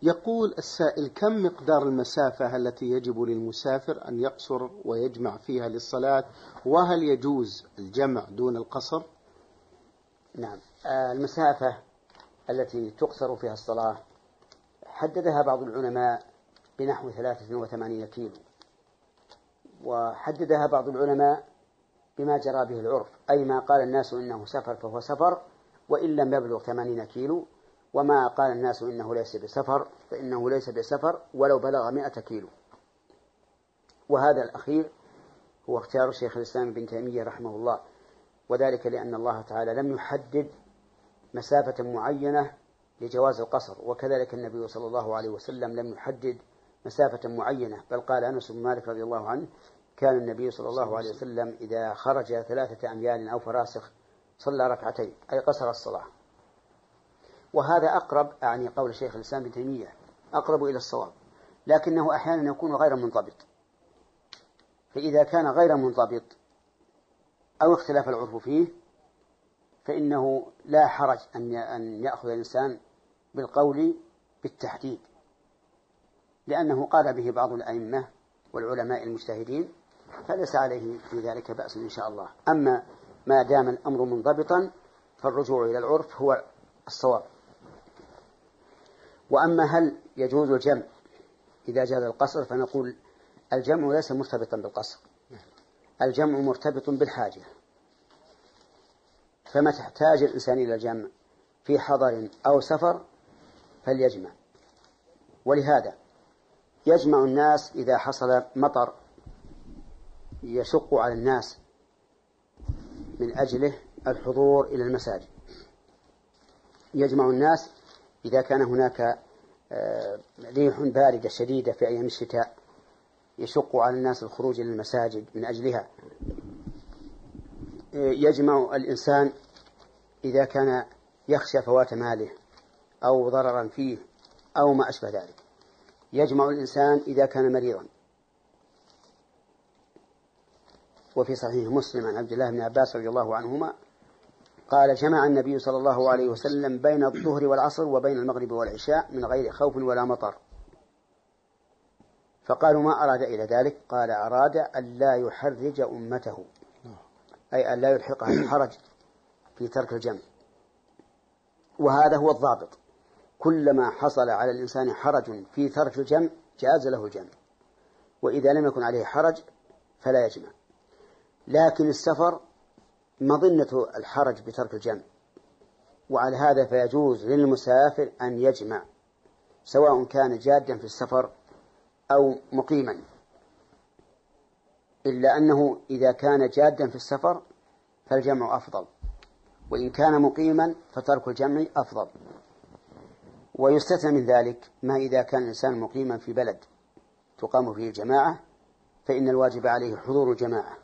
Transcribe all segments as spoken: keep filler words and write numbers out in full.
يقول السائل: كم مقدار المسافة التي يجب للمسافر أن يقصر ويجمع فيها للصلاة، وهل يجوز الجمع دون القصر؟ نعم، المسافة التي تقصر فيها الصلاة حددها بعض العلماء بنحو ثلاثة وثمانين كيلو، وحددها بعض العلماء بما جرى به العرف، أي ما قال الناس إنه سفر فهو سفر وإن لم يبلغ ثمانين كيلو، وما قال الناس إنه ليس بسفر فإنه ليس بسفر ولو بلغ مئة كيلو. وهذا الأخير هو اختيار شيخ الإسلام ابن تيمية رحمه الله، وذلك لأن الله تعالى لم يحدد مسافة معينة لجواز القصر، وكذلك النبي صلى الله عليه وسلم لم يحدد مسافة معينة، بل قال أنس بن مالك رضي الله عنه: كان النبي صلى الله عليه وسلم إذا خرج ثلاثة أميال أو فراسخ صلى ركعتين، أي قصر الصلاة. وهذا أقرب، أعني قول شيخ الإسلام ابن تيمية أقرب إلى الصواب، لكنه أحيانا يكون غير منضبط، فإذا كان غير منضبط أو اختلاف العرف فيه فإنه لا حرج أن يأخذ الإنسان بالقول بالتحديد، لأنه قال به بعض الأئمة والعلماء المجتهدين، فليس عليه في ذلك بأس إن شاء الله. أما ما دام الأمر منضبطا فالرجوع إلى العرف هو الصواب. وأما هل يجوز الجمع إذا جاز القصر، فنقول الجمع ليس مرتبطا بالقصر، الجمع مرتبط بالحاجة، فما تحتاج الإنسان إلى الجمع في حضر أو سفر فليجمع. ولهذا يجمع الناس إذا حصل مطر يشق على الناس من أجله الحضور إلى المساجد، يجمع الناس إذا كان هناك ريح باردة شديدة في أيام الشتاء يشق على الناس الخروج إلى المساجد من أجلها، يجمع الإنسان إذا كان يخشى فوات ماله أو ضررا فيه أو ما أشبه ذلك، يجمع الإنسان إذا كان مريضا. وفي صحيح مسلم عن عبد الله بن عباس رضي الله عنهما قال: جمع النبي صلى الله عليه وسلم بين الظهر والعصر وبين المغرب والعشاء من غير خوف ولا مطر. فقالوا: ما أراد إلى ذلك؟ قال: أراد أن لا يحرج أمته، أي أن لا يلحقها الحرج في ترك الجمع. وهذا هو الضابط، كلما حصل على الإنسان حرج في ترك الجمع جاز له الجمع، وإذا لم يكن عليه حرج فلا يجمع. لكن السفر مظنة الحرج بترك الجمع، وعلى هذا فيجوز للمسافر أن يجمع سواء كان جادا في السفر أو مقيما، إلا أنه إذا كان جادا في السفر فالجمع أفضل، وإن كان مقيما فترك الجمع أفضل. ويستثنى من ذلك ما إذا كان الإنسان مقيما في بلد تقام فيه الجماعة فإن الواجب عليه حضور الجماعة،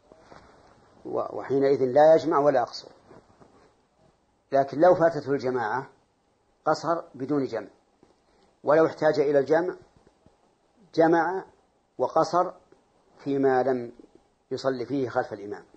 وحينئذ لا يجمع ولا يقصر. لكن لو فاتته الجماعة قصر بدون جمع، ولو احتاج إلى الجمع جمع وقصر فيما لم يصلي فيه خلف الإمام.